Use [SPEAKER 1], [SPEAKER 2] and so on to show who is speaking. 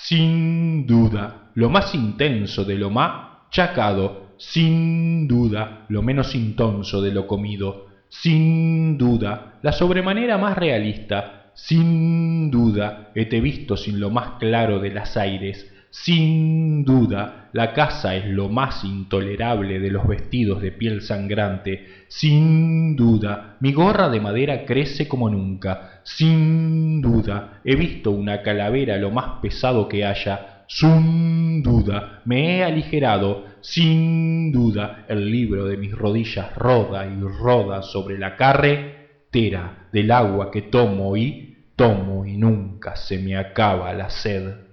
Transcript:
[SPEAKER 1] sin duda, lo más intenso de lo machacado, sin duda, lo menos intonso de lo comido, sin duda, la sobremanera más realista, sin duda, hete visto sin lo más claro de las aires, sin duda, la casa es lo más intolerable de los vestidos de piel sangrante, sin duda, mi gorra de madera crece como nunca, sin duda, he visto una calavera lo más pesado que haya, sin duda, me he aligerado, sin duda, el libro de mis rodillas roda y roda sobre la carretera del agua que tomo y nunca se me acaba la sed.